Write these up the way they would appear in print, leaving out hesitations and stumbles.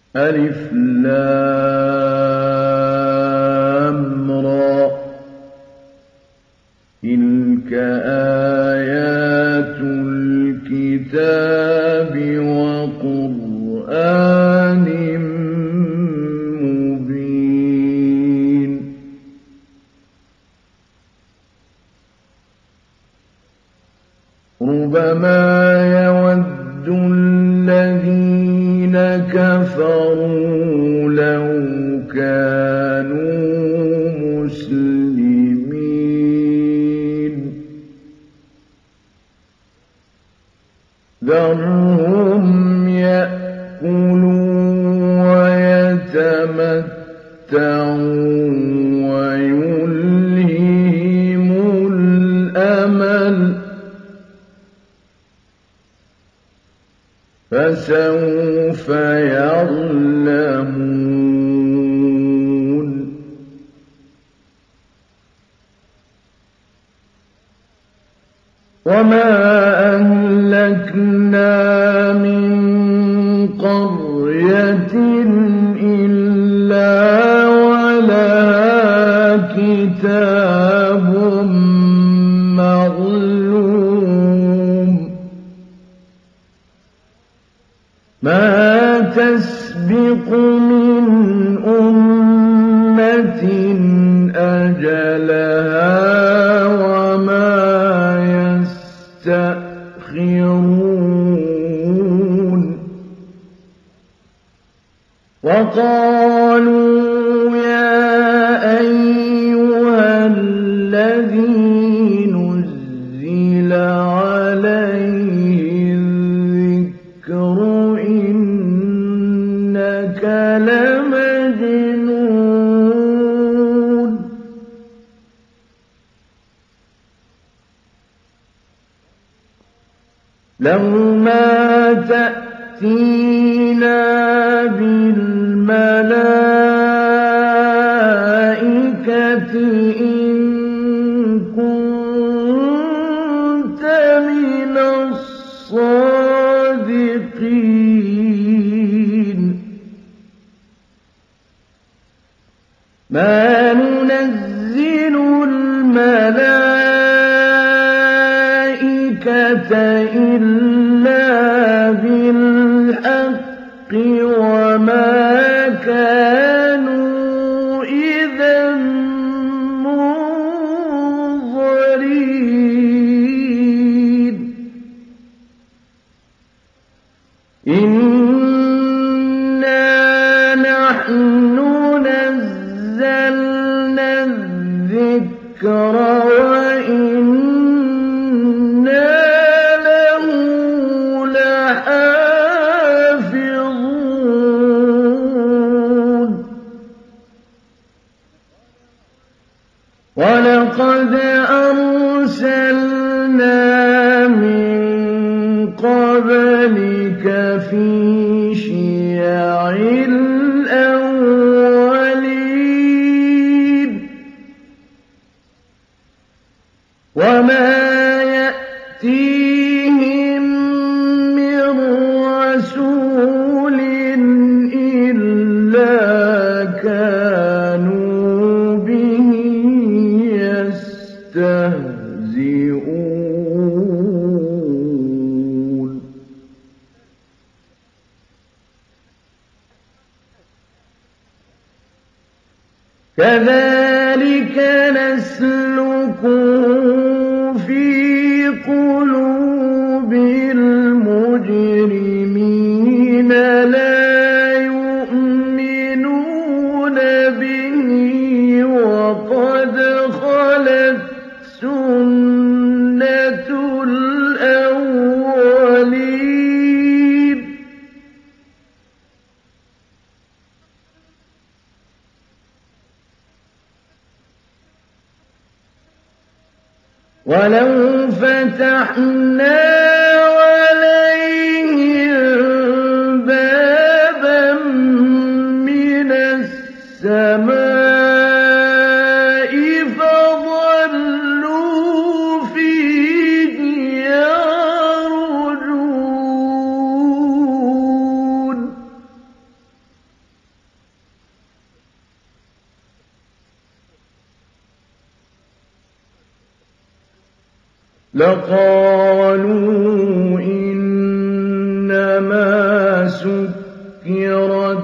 ألف لام را تلك آيات الكتاب وقرآن مبين ربما يود الذين كفروا لو كانوا مسلمين ذرهم يأكلوا ويتمتعوا ويلههم الأمل فسوف يعلمون وما أهلكنا من قرية إلا ولها كتاب معلوم ما تسبق من أمة أجلها وما يستأخرون وقالوا يا أيها الذي نزل عليه الذكر إنك لمجنون لو ما تأتينا بالملائكة إن كنت من الصادقين ما ننزل الملائكة إلا بالحق وما كانوا إذا منظرين إنا نحن نزلنا الذكر وإنا له لحافظون ولقد أرسلنا من قبلك في شيع الأولين وما يأتيهم من رسول إلا كانوا به يستهزئون كذلك نسلكه في قلوب المجرمين لا يؤمنون به وقد خلت سنة الأولين ولو فتحنا عليهم بابا من السماء فظلوا فيه يعرجون لقالوا إنما سكرت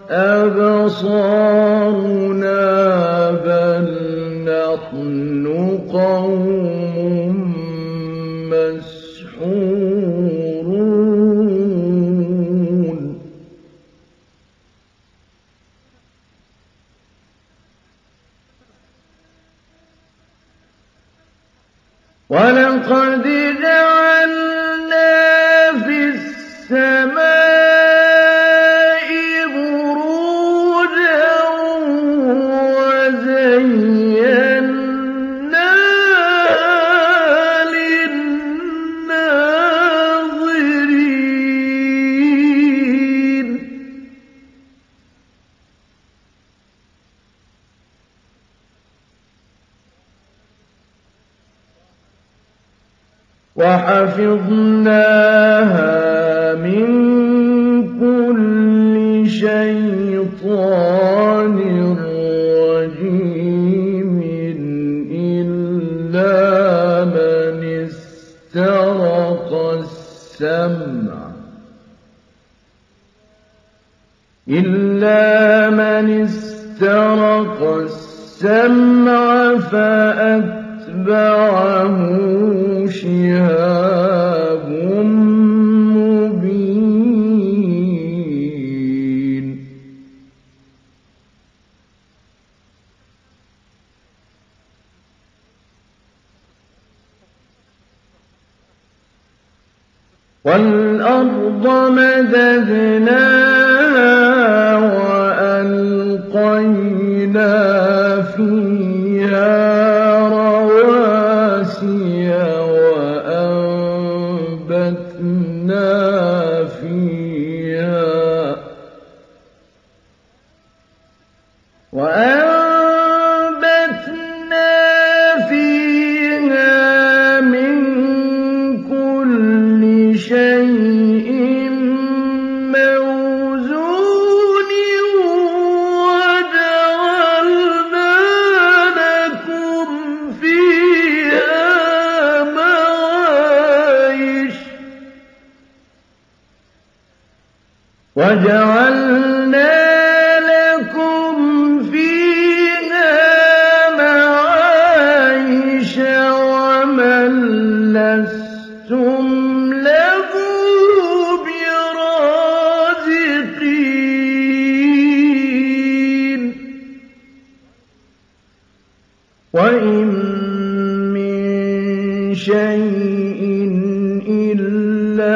أبصارنا بل نحن قوم مسحورون ولقد جعلنا في السماء بروجا وزيناها للناظرين وحفظناها من كل شيطان رجيم إلا من استرق السمع فأتبعه شهاب مبين والأرض مددناها وألقينا فيها رواسي وأنبتنا فيها من كل شيء موزون وجعلنا لكم فيها معايش ومن لستم له برازقين وإن من شيء إلا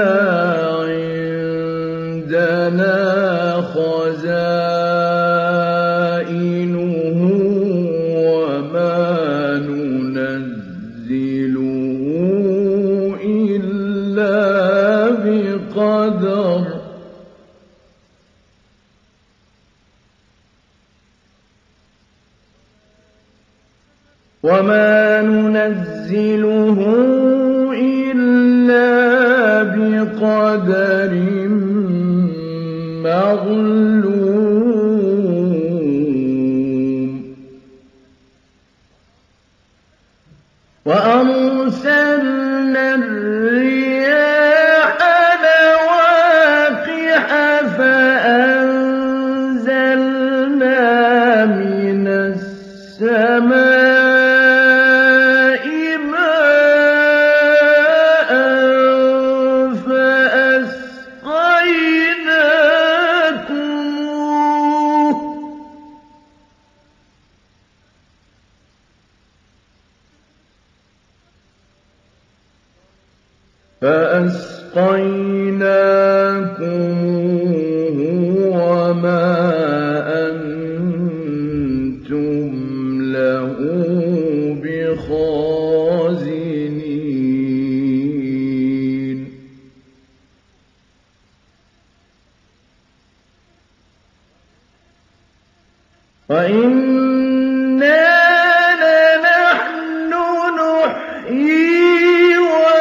عندنا خزائنه وما ننزله إلا بقدر معلوم وأرسلنا الرياح لواقح فأنزلنا من السماء ماء فأسقيناكموه وما أنتم له بخازنين وإنا لنحن نحيي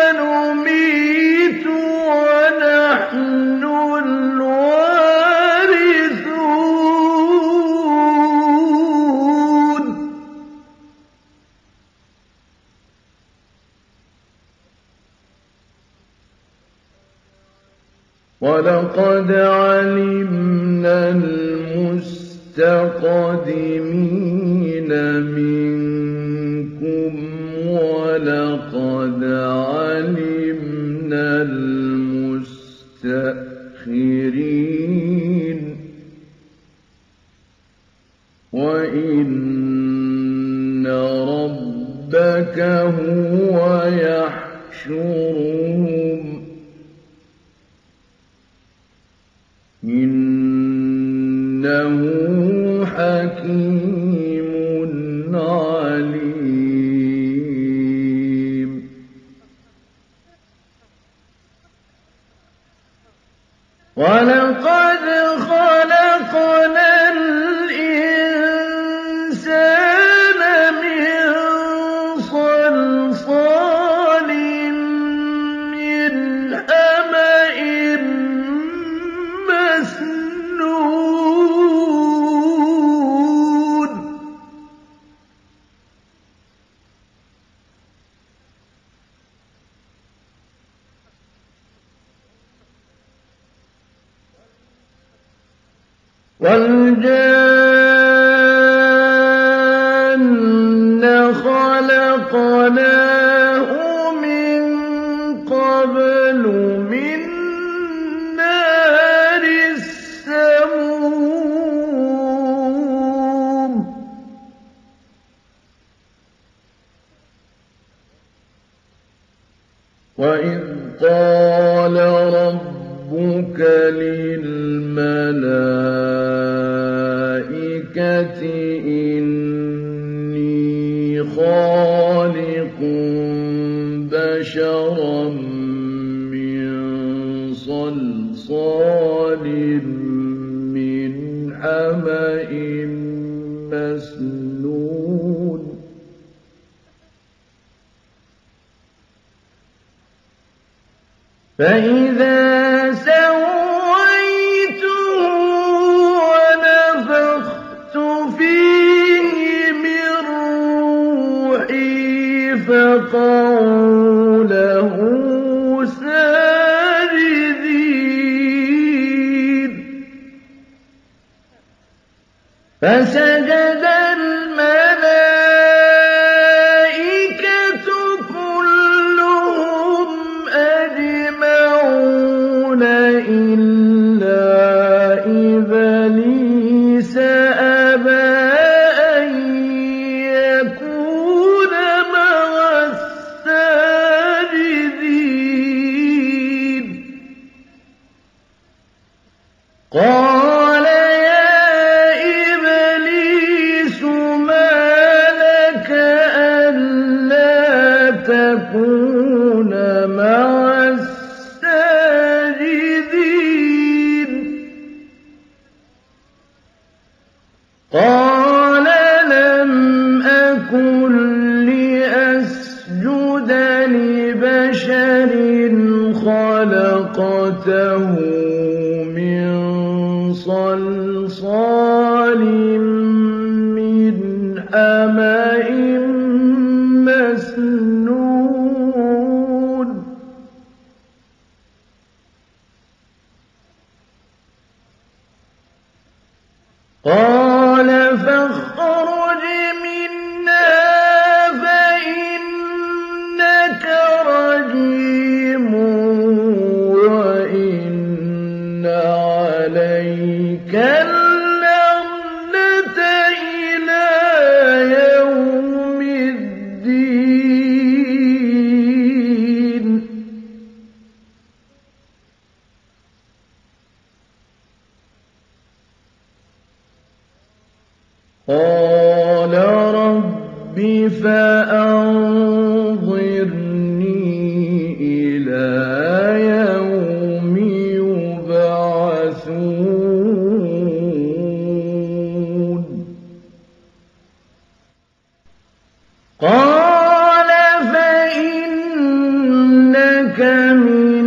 ونميت ونحن الوارثون وَلَقَدْ عَلِمْنَا الْمُسْتَقْدِمِينَ مِنكُمْ وَلَقَدْ عَلِمْنَا الْمُسْتَأْخِرِينَ وَإِنَّ رَبَّكَ هُوَ يَحْشُرُهُمْ إِنَّهُ حَكِيمٌ عَلِيمٌ وَلَقَدْ خَلَقْنَا الْإِنسَانَ مِن صَلْصَالٍ مِّنْ حَمَإٍ مسنون وَالْجَانَّ خَلَقْنَاهُ مِن قَبْلُ مِن نَّارِ السَّمُومِ وَإِذْ قَالَ رَبُّكَ لِلْمَلَائِكَةِ إِنِّي خَالِقٌ بَشَرًا مِّن صَلْصَالٍ مِّنْ حَمَإٍ مسنون فَإِذَا سَوَّيْتُهُ وَنَفَخْتُ فِيهِ مِن رُّوحِي فَقَعُوا لَهُ سَاجِدِينَ فَسَجَدَ الْمَلَائِكَةُ كُلُّهُمْ أَجْمَعُونَ إِلَّا إِبْلِيسَ أَبَىٰ أَن يَكُونَ مَعَ السَّاجِدِينَ قَالَ يَا إِبْلِيسُ مَا لَكَ أَلَّا تَكُونَ مَعَ السَّاجِدِينَ قَالَ لَمْ أَكُن لِّأَسْجُدَ لِبَشَرٍ خَلَقْتَهُ مِن صَلْصَالٍ مِّنْ حَمَإٍ مسنون قَالَ فَاخْرُجْ مِنْهَا فَإِنَّكَ رَجِيمٌ وَإِنَّ عَلَيْكَ اللَّعْنَةَ إِلَىٰ يَوْمِ الدِّينِ قَالَ رَبِّ فَأَنظِرْنِي إِلَىٰ يَوْمِ يُبْعَثُونَ قَالَ فَإِنَّكَ مِنَ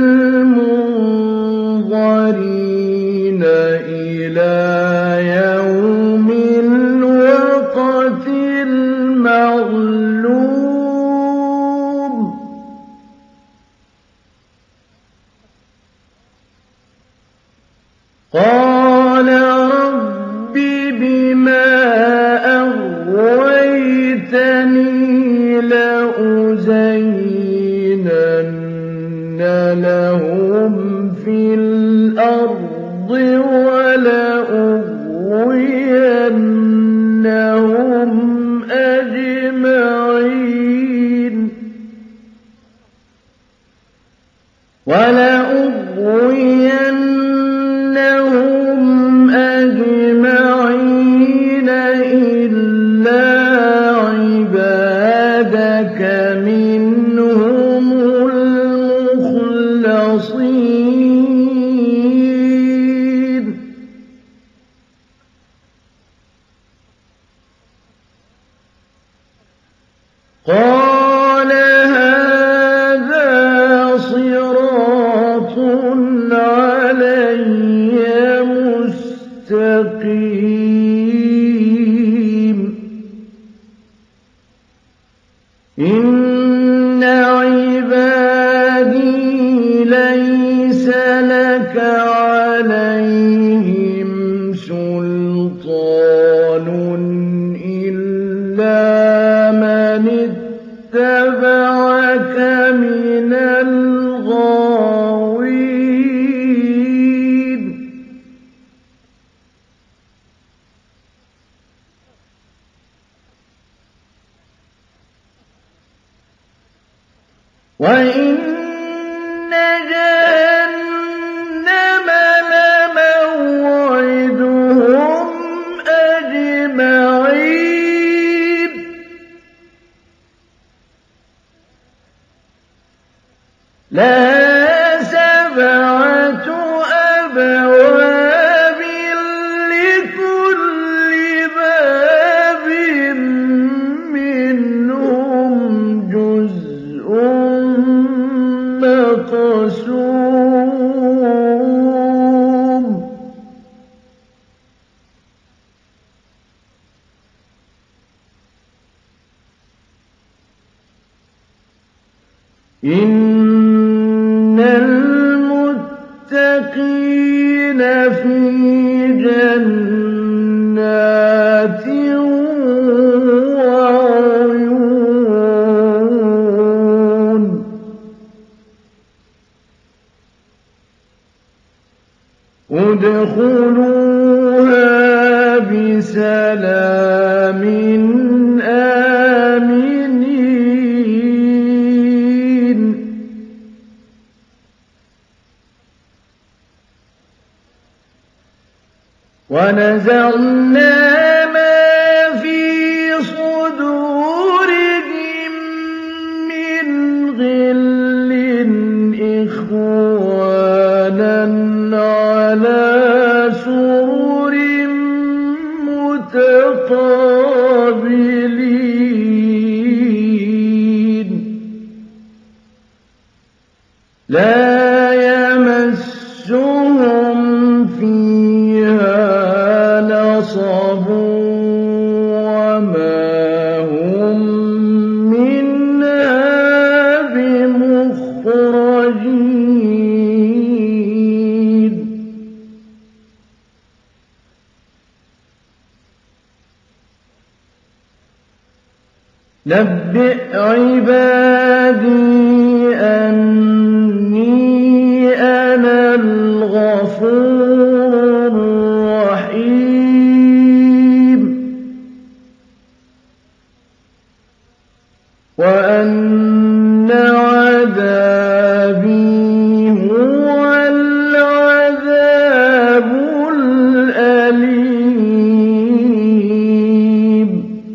الْمُنظَرِينَ إِلَىٰ يَوْمِ الْوَقْتِ المعلوم قَالَ رَبِّ بِمَا أَغْوَيْتَنِي لَأُزَيِّنَنَّ لَهُمْ فِي الْأَرْضِ وَلَأُغْوِيَنَّهُمْ أَجْمَعِينَ إِلَّا عِبَادَكَ مِنْهُمُ الْمُخْلَصِينَ قَالَ هَٰذَا صِرَاطٌ عَلَيَّ مُسْتَقِيمٌ إِنَّ عِبَادِي لَيْسَ لَكَ عَلَيْهِمْ سُلْطَانٌ إِلَّا مَنِ اتَّبَعَكَ مِنَ الْغَاوِينَ وَإِنَّ جَهَنَّمَ لَمَوْعِدُهُمْ أَجْمَعِينَ لَهَا 7 أَبْوَابٍ لِّكُلِّ بَابٍ مِّنْهُمْ جُزْءٌ مَّقْسُومٌ إِنَّ الْمُتَّقِينَ فِي جَنَّاتٍ وَعُيُونٍ ادْخُلُوهَا بِسَلَامٍ آمِنِينَ وَنَزَعْنَا مَا فِي صُدُورِهِم مِّنْ غِلٍّ إِخْوَانًا عَلَىٰ سُرُرٍ مُّتَقَابِلِينَ لَا يَمَسُّهُمْ فِيهَا نَصَبٌ وَمَا هُم مِّنْهَا بِمُخْرَجِينَ نَبِّئْ عِبَادِي أَنِّي أَنَا الْغَفُورُ الرَّحِيمُ وَأَنَّ عَذَابِي هُوَ الْعَذَابُ الْأَلِيمُ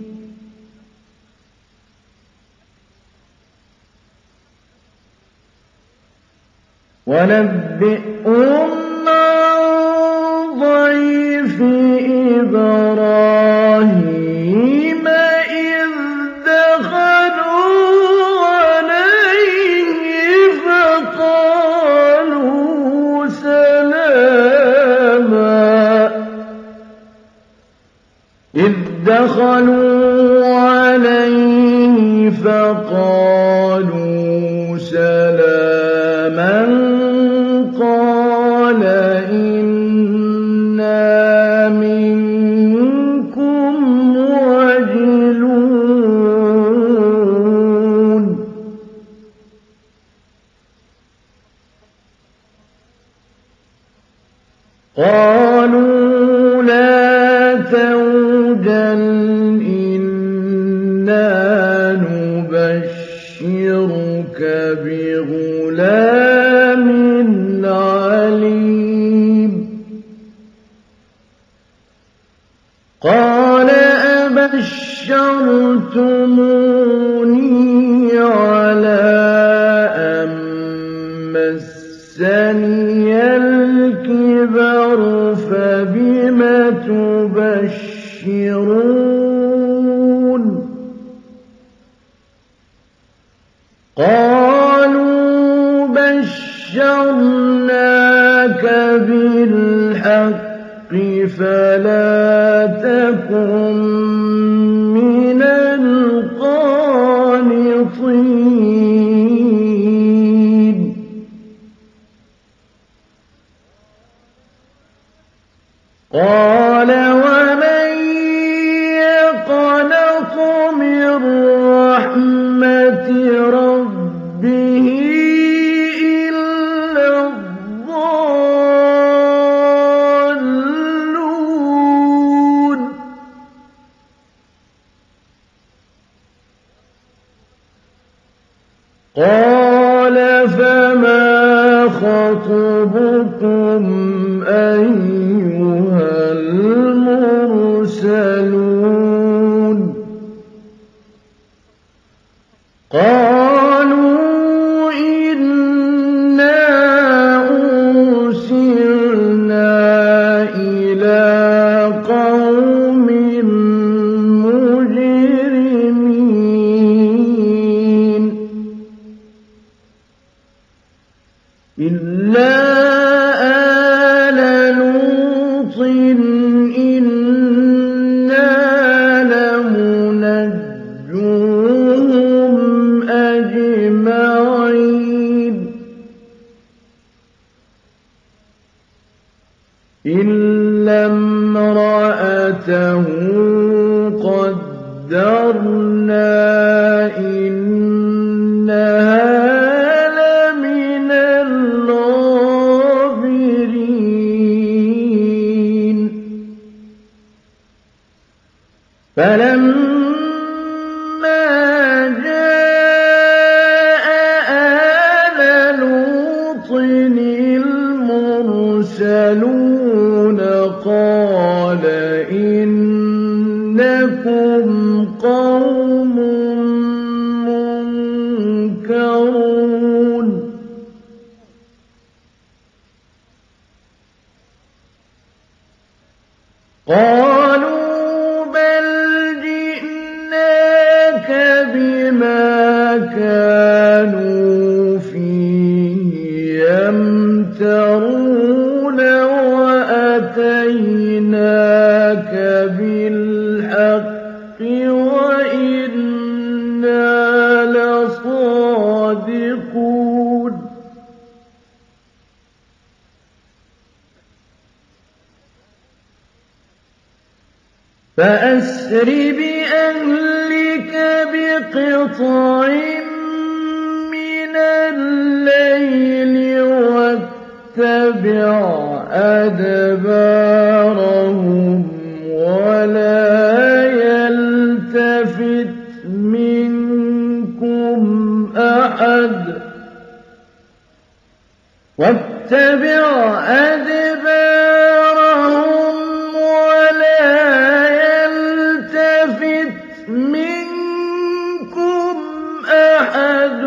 وَنَبِّئْهُمْ عَن ضَيْفِ إِبْرَاهِيمَ إِذْ دَخَلُوا عَلَيْهِ فَقَالُوا سَلَامًا قَالَ إِنَّا بشرتموني على أن مسني الكبر فبم تبشرون قالوا بشرناك بالحق فلا تكن من القانطين قال ومن يقنط من رحمة ربه إلا الضالون قال فما خطبكم أيها المرسلون قالوا إنا أرسلنا إلى قوم مجرمين إلا آل لوط إنا لمنجوهم أجمعين إلا امرأته قدرنا إنها لمن الغابرين فلما جاء آل لوط المرسلون قال إنكم قوم منكرون قالوا بل جئناك بما كانوا فيه يمترون وأتيناك بالحق وإنا لصادقون فأسر بأهلك بقطع من الليل واتبع أدبارهم ولا يلتفت منكم أحد واتبع أدبارهم ولا يلتفت منكم أحد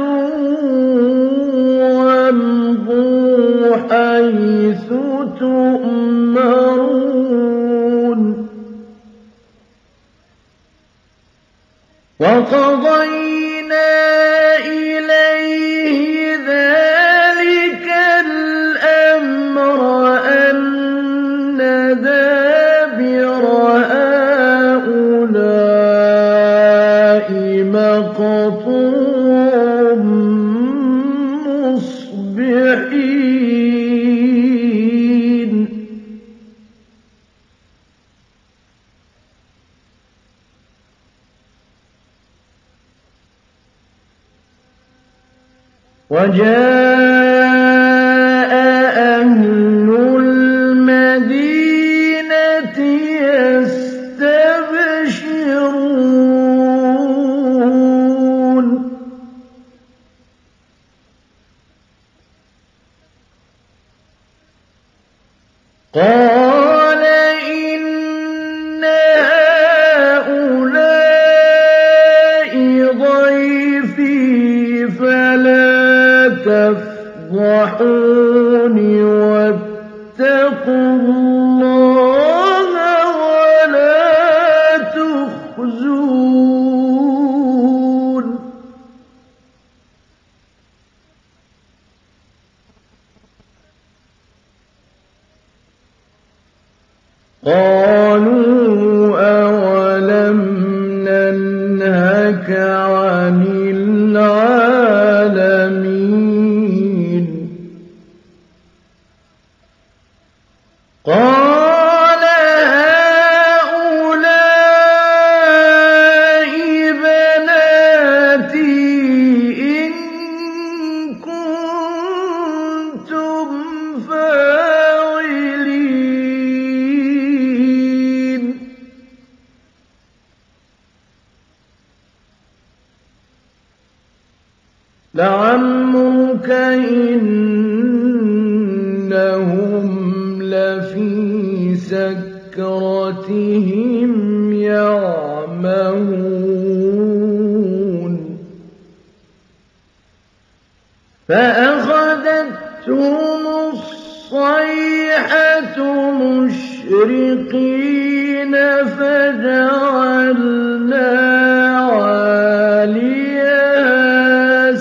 وامضوا حيث تؤمرون وقضينا إليه ذلك الأمر أن دابر هؤلاء مقطوع مصبحين وجاء أهل المدينة يستبشرون قال إن هؤلاء قالوا أولم ننهك عن العالمين قال هؤلاء بناتي إن كنتم فاعلين لعمرك إنهم لفي سكرتهم يعمهون فأخذتهم الصيحة مشرقين فجعلنا عاليها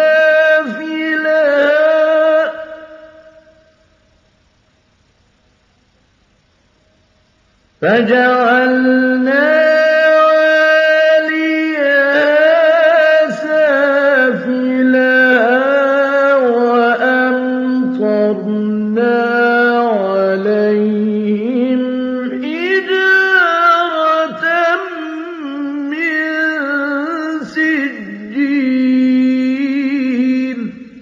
سافلها وأمطرنا عليهم حجارة من سجيل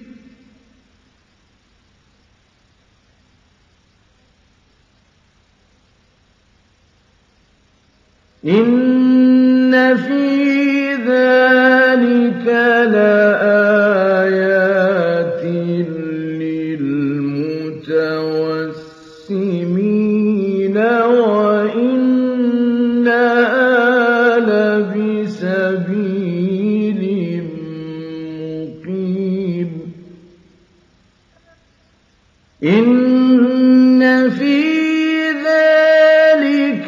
إن في ذلك لآيات للمتوسمين وإنها لبسبيل مقيم إن في ذلك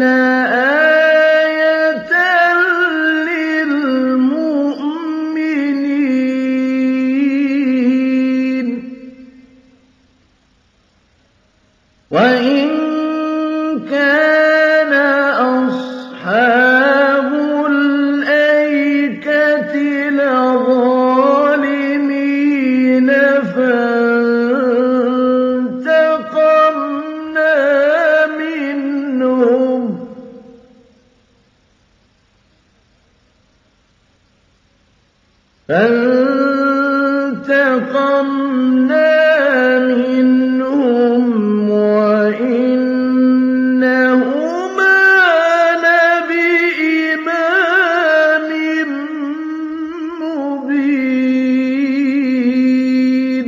لآية للمؤمنين وإن كان أصحاب الأيكة لظالمين فانتقمنا منهم وإنهما لبإمام مبين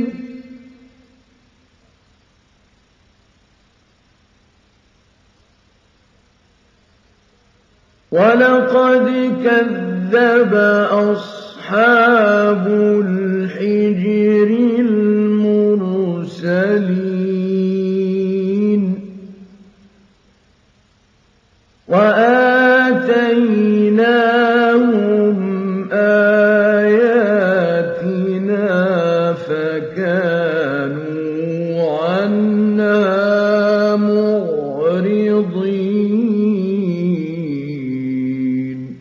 ولقد كذب أصحاب الحجر المرسلين وآتيناهم آياتنا فكانوا عنها معرضين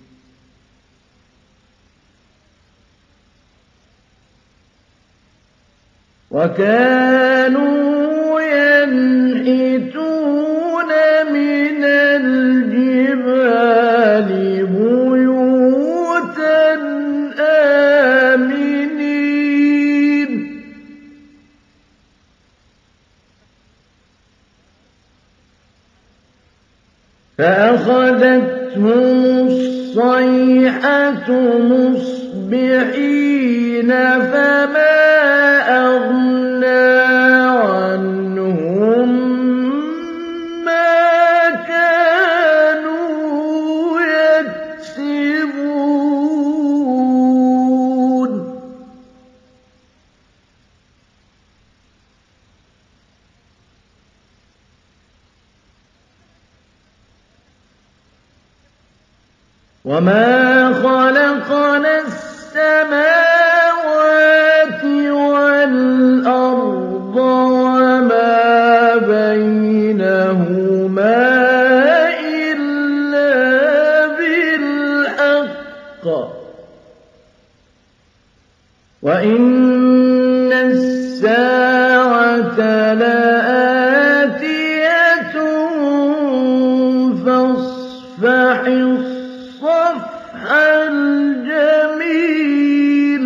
وكانوا ينحتون من الجبال بيوتا آمنين فأخذتهم الصيحة مصبحين فما أغنى عنهم ما كانوا يكسبون وما خلقنا السماوات والأرض وما بينهما وَإِنَّ السَّاعَةَ لَآتِيَةٌ فَاصْفَحِ الصَّفْحَ الْجَمِيلَ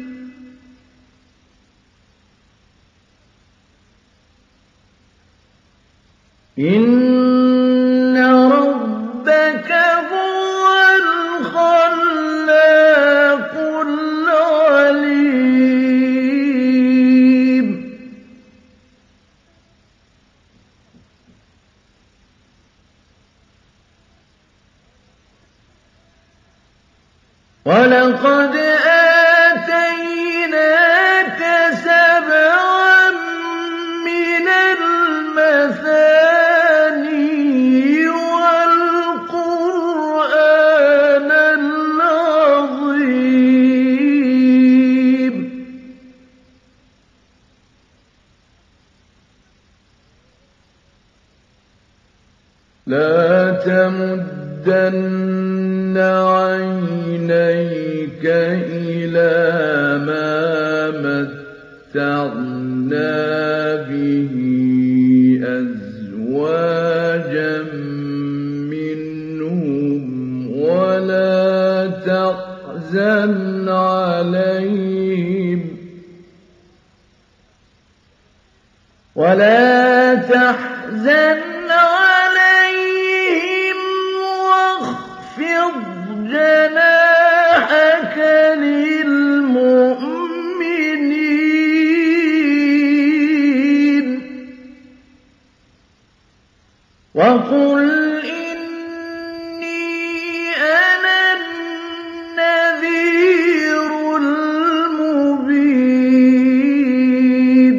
إِنَّ رَبَّكَ هُوَ الْخَلَّاقُ الْعَلِيمُ وَلَقَدْ آتَيْنَاكَ سَبْعًا مِّنَ الْمَثَانِي وَالْقُرْآنَ الْعَظِيمَ لَا تَمُدَّنَّ عَيْنَيْكَ إِلَىٰ مَا مَتَّعْنَا بِهِ أَزْوَاجًا مِّنْهُمْ وَلَا تَحْزَنْ عَلَيْهِمْ واخفض جناحك للمؤمنين وقل إني أنا النذير المبين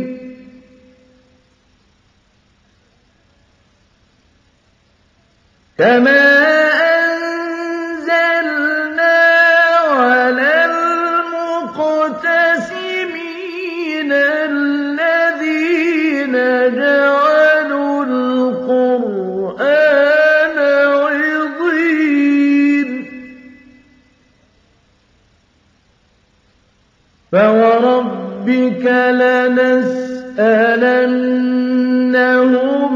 كما أنزلنا على المقتسمين الذين جعلوا القرآن عضين فوربك لنسألنهم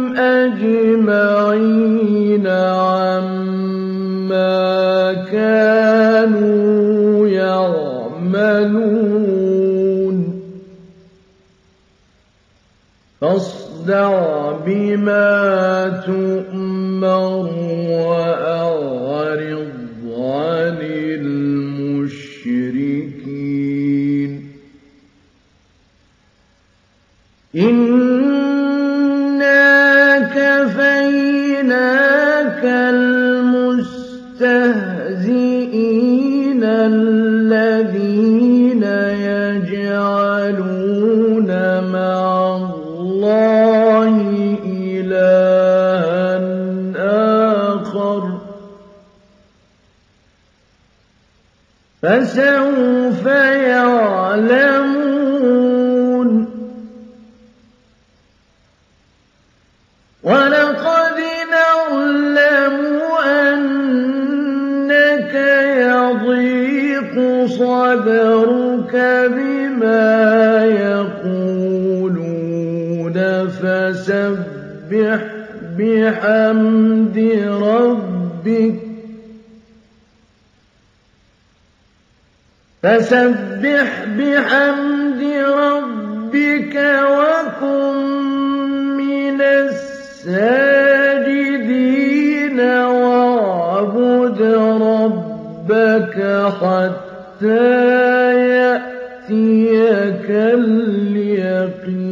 أجمعين عما كانوا يعملون فاصدع بما تؤمر وأعرض عن المشركين إِنَّا كَفَيْنَاكَ الْمُسْتَهْزِئِينَ الَّذِينَ يَجْعَلُونَ مَعَ اللَّهِ إِلَٰهًا آخَرَ فَسَوْفَ يَعْلَمُونَ وَلَقَدْ نَعْلَمُ أَنَّكَ يَضِيقُ صَدْرُكَ بِمَا يَقُولُونَ فَسَبِّحْ بِحَمْدِ رَبِّكَ وَكُن مِّنَ الساجدين واعبد ربك حتى يأتيك اليقين